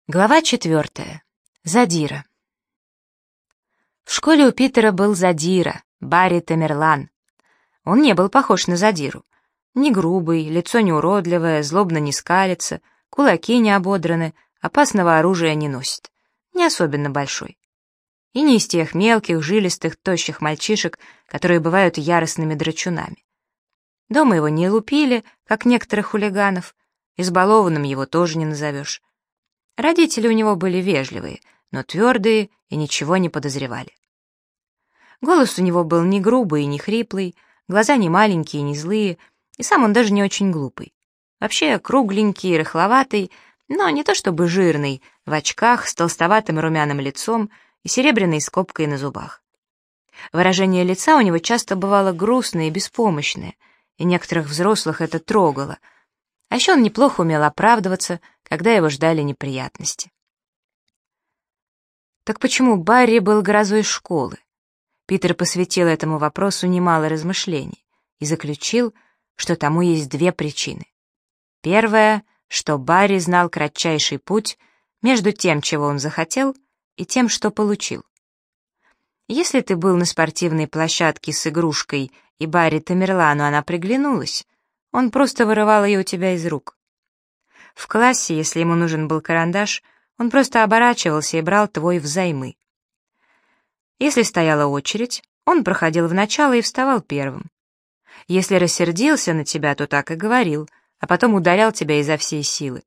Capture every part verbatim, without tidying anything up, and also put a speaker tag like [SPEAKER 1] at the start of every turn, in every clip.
[SPEAKER 1] Глава четвертая. Задира. В школе у Питера был задира, Барри Тамерлан. Он не был похож на задиру. Не грубый, лицо не уродливое, злобно не скалится, кулаки не ободраны, опасного оружия не носит. Не особенно большой. И не из тех мелких, жилистых, тощих мальчишек, которые бывают яростными драчунами. Дома его не лупили, как некоторых хулиганов, избалованным его тоже не назовешь. Родители у него были вежливые, но твердые и ничего не подозревали. Голос у него был не грубый и не хриплый, глаза не маленькие и не злые, и сам он даже не очень глупый. Вообще кругленький, рыхловатый, но не то чтобы жирный, в очках, с толстоватым румяным лицом и серебряной скобкой на зубах. Выражение лица у него часто бывало грустное и беспомощное, и некоторых взрослых это трогало. А еще он неплохо умел оправдываться, когда его ждали неприятности. Так почему Барри был грозой школы? Питер посвятил этому вопросу немало размышлений и заключил, что тому есть две причины. Первая, что Барри знал кратчайший путь между тем, чего он захотел, и тем, что получил. Если ты был на спортивной площадке с игрушкой, и Барри Тамерлану она приглянулась, он просто вырывал ее у тебя из рук. В классе, если ему нужен был карандаш, он просто оборачивался и брал твой взаймы. Если стояла очередь, он проходил в начало и вставал первым. Если рассердился на тебя, то так и говорил, а потом ударял тебя изо всей силы.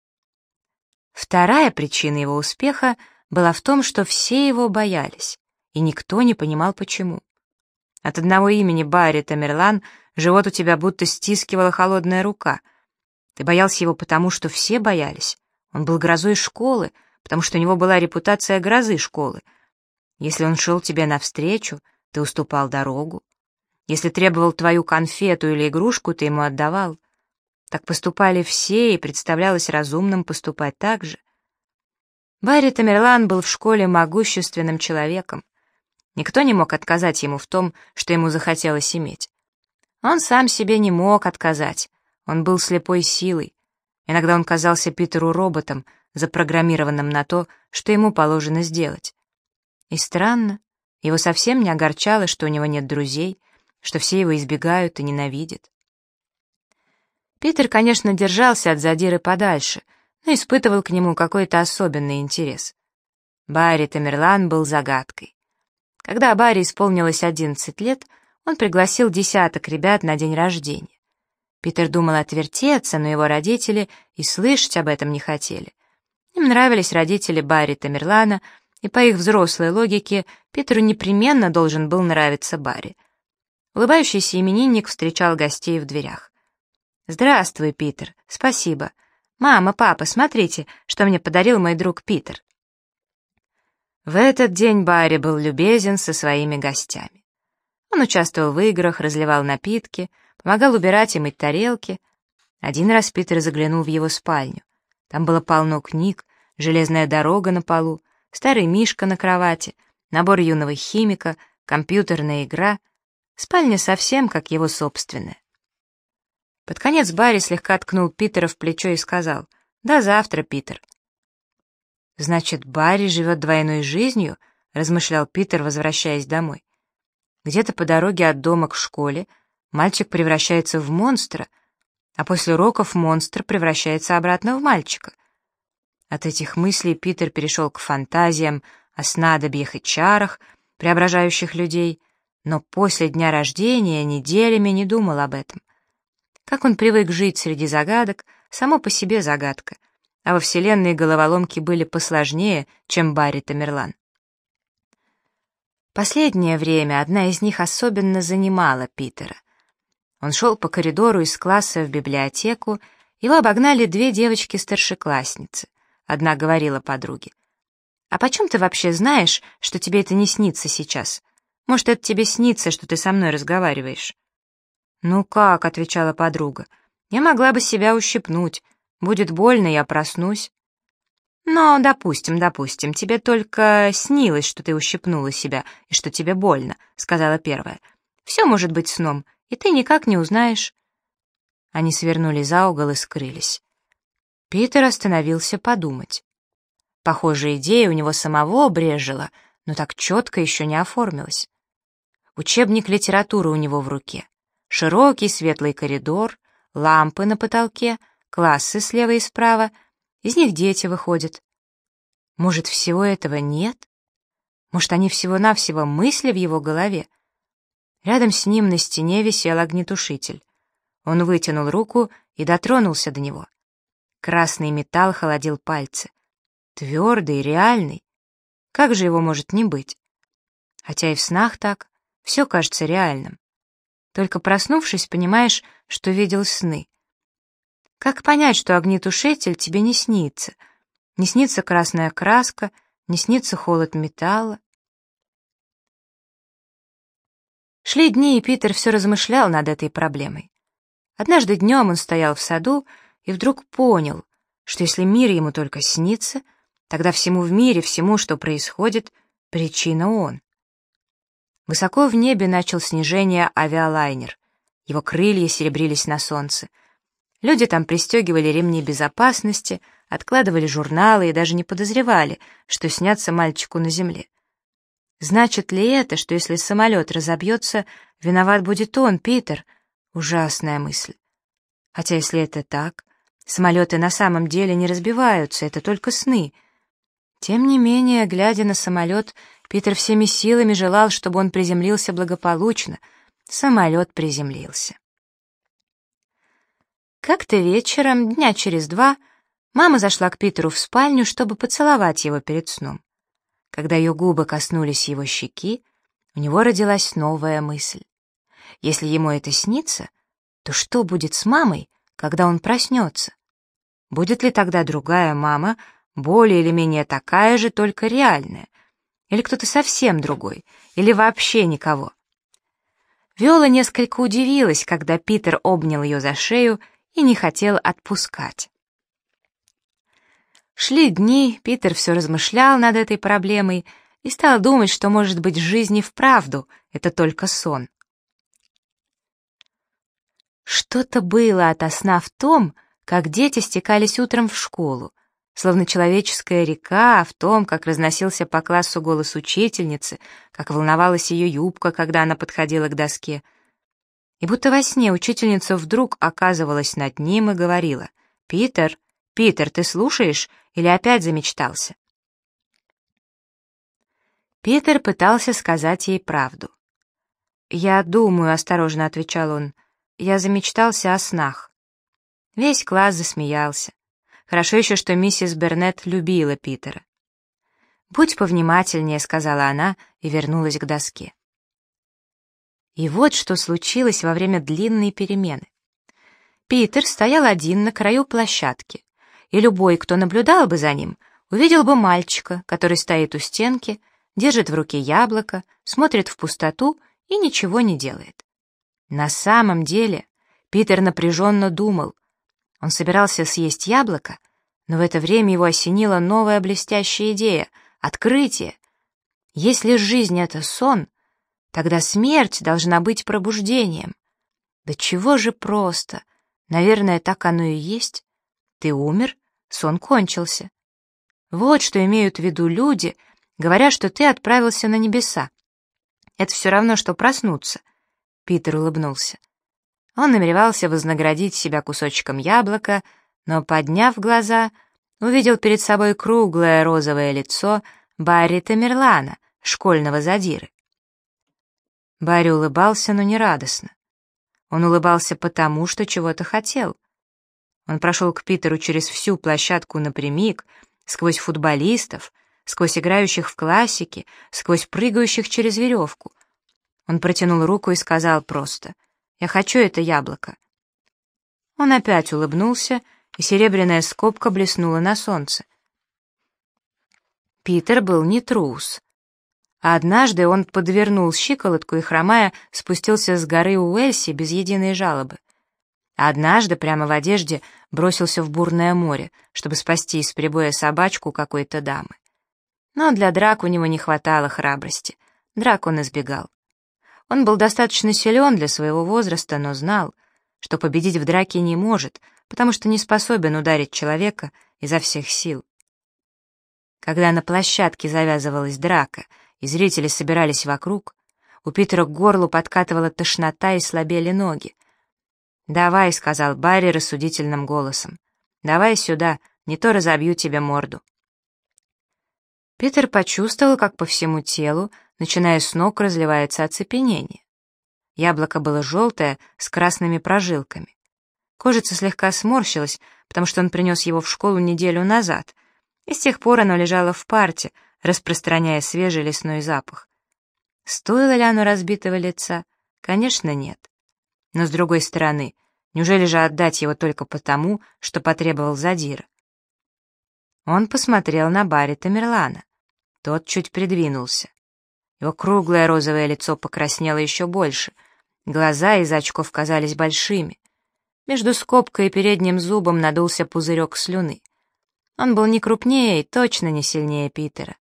[SPEAKER 1] Вторая причина его успеха была в том, что все его боялись, и никто не понимал, почему. От одного имени Барри Тамерлан живот у тебя будто стискивала холодная рука. Ты боялся его потому, что все боялись. Он был грозой школы, потому что у него была репутация грозы школы. Если он шел тебе навстречу, ты уступал дорогу. Если требовал твою конфету или игрушку, ты ему отдавал. Так поступали все, и представлялось разумным поступать так же. Барри Тамерлан был в школе могущественным человеком. Никто не мог отказать ему в том, что ему захотелось иметь. Он сам себе не мог отказать, он был слепой силой. Иногда он казался Питеру роботом, запрограммированным на то, что ему положено сделать. И странно, его совсем не огорчало, что у него нет друзей, что все его избегают и ненавидят. Питер, конечно, держался от задиры подальше, но испытывал к нему какой-то особенный интерес. Барри Тамерлан был загадкой. Когда Барри исполнилось одиннадцать лет, он пригласил десяток ребят на день рождения. Питер думал отвертеться, но его родители и слышать об этом не хотели. Им нравились родители Барри Тамерлана, и по их взрослой логике Питеру непременно должен был нравиться Барри. Улыбающийся именинник встречал гостей в дверях. «Здравствуй, Питер, спасибо. Мама, папа, смотрите, что мне подарил мой друг Питер». В этот день Барри был любезен со своими гостями. Он участвовал в играх, разливал напитки, помогал убирать и мыть тарелки. Один раз Питер заглянул в его спальню. Там было полно книг, железная дорога на полу, старый мишка на кровати, набор юного химика, компьютерная игра. Спальня совсем как его собственная. Под конец Барри слегка ткнул Питера в плечо и сказал: «До завтра, Питер». «Значит, Барри живет двойной жизнью?» — размышлял Питер, возвращаясь домой. Где-то по дороге от дома к школе мальчик превращается в монстра, а после уроков монстр превращается обратно в мальчика. От этих мыслей Питер перешел к фантазиям о снадобьях и чарах, преображающих людей, но после дня рождения неделями не думал об этом. Как он привык жить среди загадок, само по себе загадка, а во вселенной головоломки были посложнее, чем Барри Тамерлан. Последнее время одна из них особенно занимала Питера. Он шел по коридору из класса в библиотеку, его обогнали две девочки-старшеклассницы. Одна говорила подруге: «А почем ты вообще знаешь, что тебе это не снится сейчас? Может, это тебе снится, что ты со мной разговариваешь?» «Ну как?» — отвечала подруга. «Я могла бы себя ущипнуть. Будет больно, я проснусь». «Но, допустим, допустим, тебе только снилось, что ты ущипнула себя и что тебе больно», — сказала первая. «Все может быть сном, и ты никак не узнаешь». Они свернули за угол и скрылись. Питер остановился подумать. Похожая идея у него самого брежила, но так четко еще не оформилась. Учебник литературы у него в руке. Широкий светлый коридор, лампы на потолке, классы слева и справа. Из них дети выходят. Может, всего этого нет? Может, они всего-навсего мысли в его голове? Рядом с ним на стене висел огнетушитель. Он вытянул руку и дотронулся до него. Красный металл холодил пальцы. Твердый, реальный. Как же его может не быть? Хотя и в снах так, все кажется реальным. Только проснувшись, понимаешь, что видел сны. Как понять, что огнетушитель тебе не снится? Не снится красная краска, не снится холод металла. Шли дни, и Питер все размышлял над этой проблемой. Однажды днем он стоял в саду и вдруг понял, что если мир ему только снится, тогда всему в мире, всему, что происходит, причина он. Высоко в небе начал снижение авиалайнер. Его крылья серебрились на солнце. Люди там пристегивали ремни безопасности, откладывали журналы и даже не подозревали, что снятся мальчику на земле. Значит ли это, что если самолет разобьется, виноват будет он, Питер? Ужасная мысль. Хотя если это так, самолеты на самом деле не разбиваются, это только сны. Тем не менее, глядя на самолет, Питер всеми силами желал, чтобы он приземлился благополучно. Самолет приземлился. Как-то вечером, дня через два, мама зашла к Питеру в спальню, чтобы поцеловать его перед сном. Когда ее губы коснулись его щеки, у него родилась новая мысль. Если ему это снится, то что будет с мамой, когда он проснется? Будет ли тогда другая мама, более или менее такая же, только реальная? Или кто-то совсем другой? Или вообще никого? Виола несколько удивилась, когда Питер обнял ее за шею и не хотел отпускать. Шли дни, Питер все размышлял над этой проблемой и стал думать, что, может быть, жизнь и вправду — это только сон. Что-то было ото сна в том, как дети стекались утром в школу, словно человеческая река, в том, как разносился по классу голос учительницы, как волновалась ее юбка, когда она подходила к доске. И будто во сне учительница вдруг оказывалась над ним и говорила: «Питер, Питер, ты слушаешь или опять замечтался?» Питер пытался сказать ей правду. «Я думаю», — осторожно отвечал он, — «я замечтался о снах». Весь класс засмеялся. Хорошо еще, что миссис Бернетт любила Питера. «Будь повнимательнее», — сказала она и вернулась к доске. И вот что случилось во время длинной перемены. Питер стоял один на краю площадки, и любой, кто наблюдал бы за ним, увидел бы мальчика, который стоит у стенки, держит в руке яблоко, смотрит в пустоту и ничего не делает. На самом деле Питер напряженно думал. Он собирался съесть яблоко, но в это время его осенила новая блестящая идея — открытие. Если жизнь — это сон, тогда смерть должна быть пробуждением. Да чего же просто! Наверное, так оно и есть. Ты умер, сон кончился. Вот что имеют в виду люди, говоря, что ты отправился на небеса. Это все равно, что проснуться. Питер улыбнулся. Он намеревался вознаградить себя кусочком яблока, но, подняв глаза, увидел перед собой круглое розовое лицо Барри Тамерлана, школьного задиры. Барри улыбался, но не радостно. Он улыбался потому, что чего-то хотел. Он прошел к Питеру через всю площадку напрямик, сквозь футболистов, сквозь играющих в классики, сквозь прыгающих через веревку. Он протянул руку и сказал просто: «Я хочу это яблоко». Он опять улыбнулся, и серебряная скобка блеснула на солнце. Питер был не трус. А однажды он подвернул щиколотку и, хромая, спустился с горы Уэльси без единой жалобы. А однажды прямо в одежде бросился в бурное море, чтобы спасти из прибоя собачку какой-то дамы. Но для драк у него не хватало храбрости. Драк он избегал. Он был достаточно силен для своего возраста, но знал, что победить в драке не может, потому что не способен ударить человека изо всех сил. Когда на площадке завязывалась драка, и зрители собирались вокруг, у Питера к горлу подкатывала тошнота и слабели ноги. «Давай», — сказал Барри рассудительным голосом, — «давай сюда, не то разобью тебе морду». Питер почувствовал, как по всему телу, начиная с ног, разливается оцепенение. Яблоко было желтое, с красными прожилками. Кожица слегка сморщилась, потому что он принес его в школу неделю назад, и с тех пор оно лежало в парте, распространяя свежий лесной запах. Стоило ли оно разбитого лица? Конечно, нет. Но с другой стороны, неужели же отдать его только потому, что потребовал задира? Он посмотрел на Барри Тамерлана. Тот чуть придвинулся. Его круглое розовое лицо покраснело еще больше, глаза из очков казались большими. Между скобкой и передним зубом надулся пузырек слюны. Он был не крупнее и точно не сильнее Питера.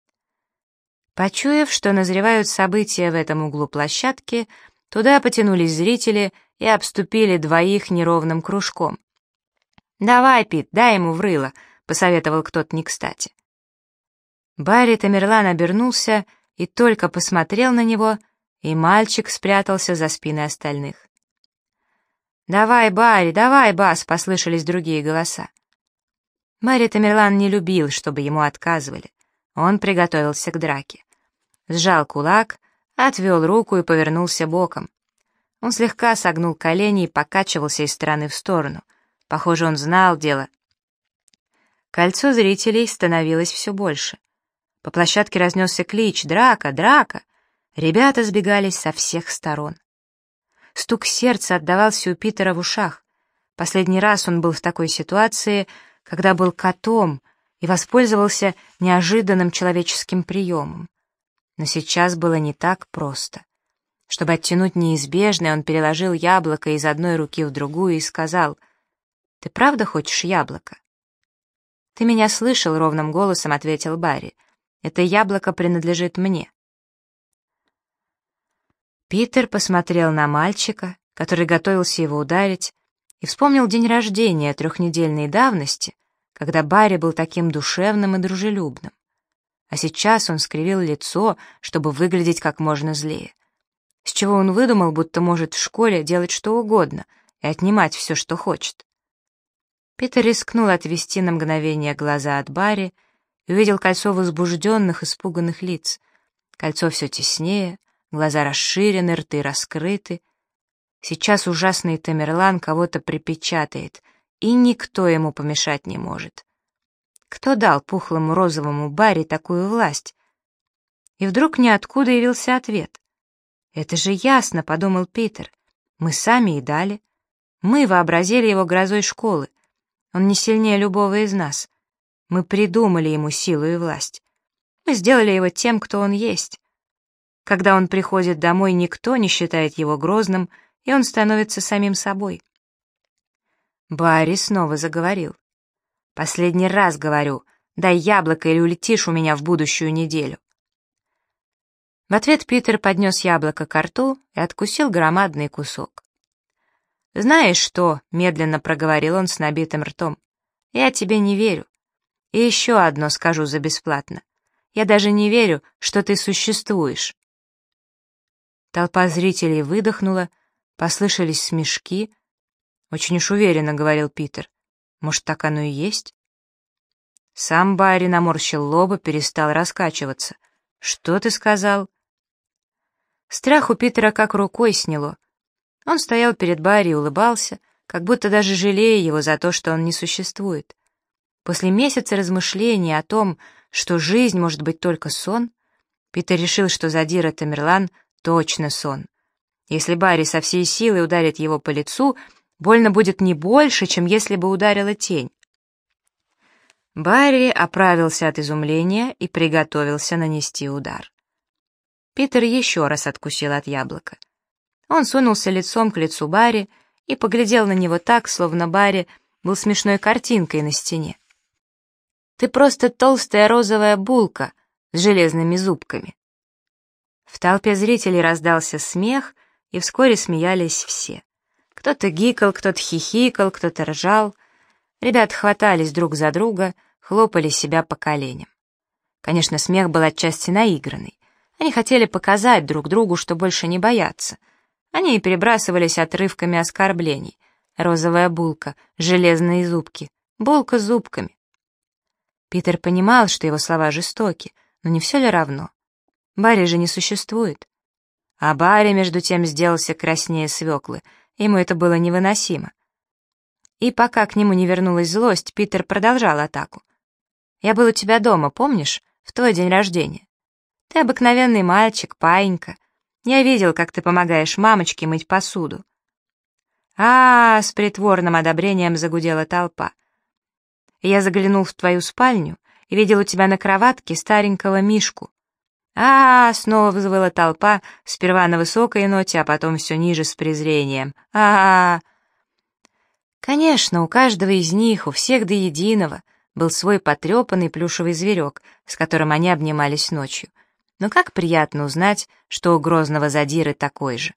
[SPEAKER 1] Почуяв, что назревают события в этом углу площадки, туда потянулись зрители и обступили двоих неровным кружком. «Давай, Пит, дай ему в рыло», — посоветовал кто-то не кстати. Барри Тамерлан обернулся и только посмотрел на него, и мальчик спрятался за спины остальных. «Давай, Барри, давай, Бас!» — послышались другие голоса. Барри Тамерлан не любил, чтобы ему отказывали. Он приготовился к драке. Сжал кулак, отвел руку и повернулся боком. Он слегка согнул колени и покачивался из стороны в сторону. Похоже, он знал дело. Кольцо зрителей становилось все больше. По площадке разнесся клич «Драка! Драка!». Ребята сбегались со всех сторон. Стук сердца отдавался у Питера в ушах. Последний раз он был в такой ситуации, когда был котом и воспользовался неожиданным человеческим приемом. Но сейчас было не так просто. Чтобы оттянуть неизбежное, он переложил яблоко из одной руки в другую и сказал: «Ты правда хочешь яблоко?» «Ты меня слышал», — ровным голосом ответил Барри. «Это яблоко принадлежит мне». Питер посмотрел на мальчика, который готовился его ударить, и вспомнил день рождения трехнедельной давности, когда Барри был таким душевным и дружелюбным. А сейчас он скривил лицо, чтобы выглядеть как можно злее. С чего он выдумал, будто может в школе делать что угодно и отнимать все, что хочет. Питер рискнул отвести на мгновение глаза от Барри и увидел кольцо возбужденных, испуганных лиц. Кольцо все теснее, глаза расширены, рты раскрыты. Сейчас ужасный Тамерлан кого-то припечатает, и никто ему помешать не может. Кто дал пухлому розовому Барри такую власть? И вдруг ниоткуда явился ответ. «Это же ясно», — подумал Питер. «Мы сами и дали. Мы вообразили его грозой школы. Он не сильнее любого из нас. Мы придумали ему силу и власть. Мы сделали его тем, кто он есть. Когда он приходит домой, никто не считает его грозным, и он становится самим собой». Барри снова заговорил. «Последний раз говорю, дай яблоко или улетишь у меня в будущую неделю». В ответ Питер поднес яблоко ко рту и откусил громадный кусок. «Знаешь что?» — медленно проговорил он с набитым ртом. «Я тебе не верю. И еще одно скажу за бесплатно. Я даже не верю, что ты существуешь». Толпа зрителей выдохнула, послышались смешки. «Очень уж уверенно», — говорил Питер. «Может, так оно и есть?» Сам Барри наморщил лоб и перестал раскачиваться. «Что ты сказал?» Страх у Питера как рукой сняло. Он стоял перед Барри и улыбался, как будто даже жалея его за то, что он не существует. После месяца размышлений о том, что жизнь может быть только сон, Питер решил, что задира Тамерлан точно сон. Если Барри со всей силы ударит его по лицу, больно будет не больше, чем если бы ударила тень. Барри оправился от изумления и приготовился нанести удар. Питер еще раз откусил от яблока. Он сунулся лицом к лицу Барри и поглядел на него так, словно Барри был смешной картинкой на стене. «Ты просто толстая розовая булка с железными зубками». В толпе зрителей раздался смех, и вскоре смеялись все. Кто-то гикал, кто-то хихикал, кто-то ржал. Ребята хватались друг за друга, хлопали себя по коленям. Конечно, смех был отчасти наигранный. Они хотели показать друг другу, что больше не боятся. Они и перебрасывались отрывками оскорблений. Розовая булка, железные зубки, булка с зубками. Питер понимал, что его слова жестоки, но не все ли равно? Барри же не существует. А Барри, между тем, сделался краснее свеклы. Ему это было невыносимо. И пока к нему не вернулась злость, Питер продолжал атаку. «Я был у тебя дома, помнишь, в твой день рождения? Ты обыкновенный мальчик, паинька. Я видел, как ты помогаешь мамочке мыть посуду». А, -а, -а с притворным одобрением загудела толпа. «Я заглянул в твою спальню и видел у тебя на кроватке старенького Мишку». А, -а, -а снова взвыла толпа, сперва на высокой ноте, а потом все ниже с презрением. А, -а, -а Конечно, у каждого из них, у всех до единого, был свой потрепанный плюшевый зверек, с которым они обнимались ночью. Но как приятно узнать, что у грозного задиры такой же.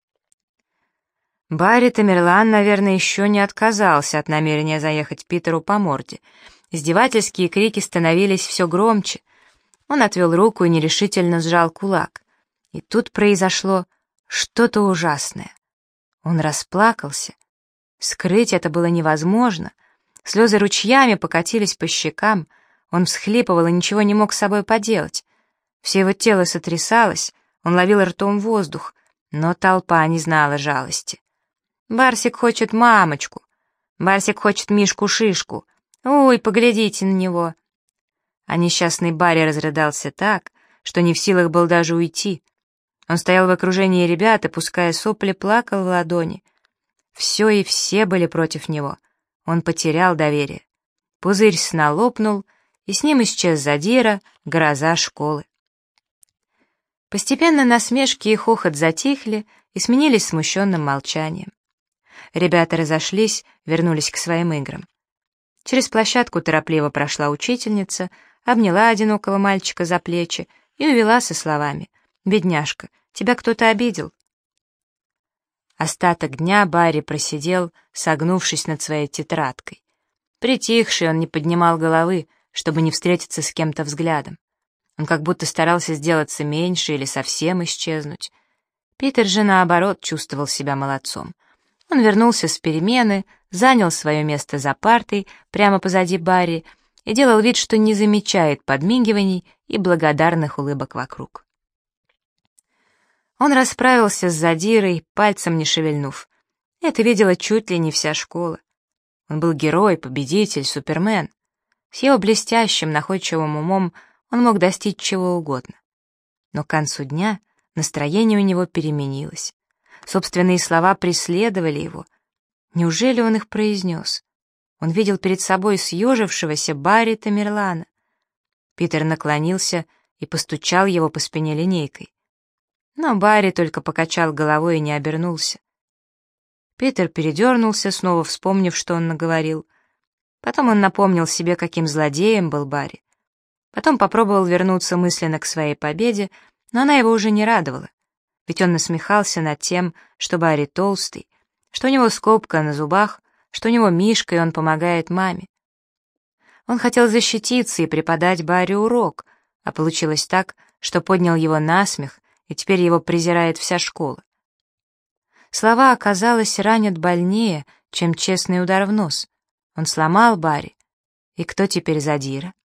[SPEAKER 1] Барри Тамерлан, наверное, еще не отказался от намерения заехать Питеру по морде. Издевательские крики становились все громче. Он отвел руку и нерешительно сжал кулак. И тут произошло что-то ужасное. Он расплакался. Скрыть это было невозможно. Слезы ручьями покатились по щекам. Он всхлипывал и ничего не мог с собой поделать. Все его тело сотрясалось, он ловил ртом воздух, но толпа не знала жалости. «Барсик хочет мамочку! Барсик хочет Мишку-шишку! Ой, поглядите на него!» А несчастный Барри разрыдался так, что не в силах был даже уйти. Он стоял в окружении ребят и, пуская сопли, плакал в ладони. Все и все были против него. Он потерял доверие. Пузырь сна лопнул, и с ним исчез задира, гроза школы. Постепенно насмешки и хохот затихли и сменились смущенным молчанием. Ребята разошлись, вернулись к своим играм. Через площадку торопливо прошла учительница, обняла одинокого мальчика за плечи и увела со словами: «Бедняжка, тебя кто-то обидел». Остаток дня Барри просидел, согнувшись над своей тетрадкой. Притихший, он не поднимал головы, чтобы не встретиться с кем-то взглядом. Он как будто старался сделаться меньше или совсем исчезнуть. Питер же, наоборот, чувствовал себя молодцом. Он вернулся с перемены, занял свое место за партой прямо позади Барри и делал вид, что не замечает подмигиваний и благодарных улыбок вокруг. Он расправился с задирой, пальцем не шевельнув. Это видела чуть ли не вся школа. Он был герой, победитель, супермен. С его блестящим, находчивым умом он мог достичь чего угодно. Но к концу дня настроение у него переменилось. Собственные слова преследовали его. Неужели он их произнес? Он видел перед собой съежившегося Барри Тамерлана. Питер наклонился и постучал его по спине линейкой. Но Барри только покачал головой и не обернулся. Питер передернулся, снова вспомнив, что он наговорил. Потом он напомнил себе, каким злодеем был Барри. Потом попробовал вернуться мысленно к своей победе, но она его уже не радовала. Ведь он насмехался над тем, что Барри толстый, что у него скобка на зубах, что у него Мишка, и он помогает маме. Он хотел защититься и преподать Барри урок, а получилось так, что поднял его на смех, и теперь его презирает вся школа. Слова, оказалось, ранят больнее, чем честный удар в нос. Он сломал Барри. И кто теперь задира?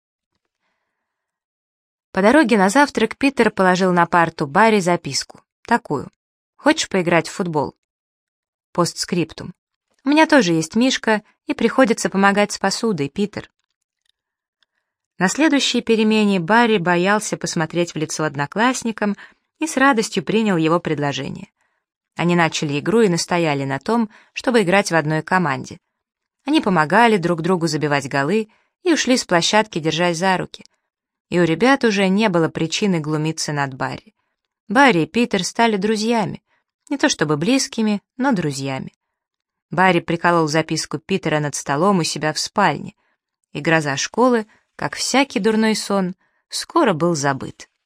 [SPEAKER 1] По дороге на завтрак Питер положил на парту Барри записку. Такую: «Хочешь поиграть в футбол?» Постскриптум: «У меня тоже есть Мишка, и приходится помогать с посудой, Питер». На следующей перемене Барри боялся посмотреть в лицо одноклассникам и с радостью принял его предложение. Они начали игру и настояли на том, чтобы играть в одной команде. Они помогали друг другу забивать голы и ушли с площадки, держась за руки. И у ребят уже не было причины глумиться над Барри. Барри и Питер стали друзьями. Не то чтобы близкими, но друзьями. Барри приколол записку Питера над столом у себя в спальне, и гроза школы, как всякий дурной сон, скоро был забыт.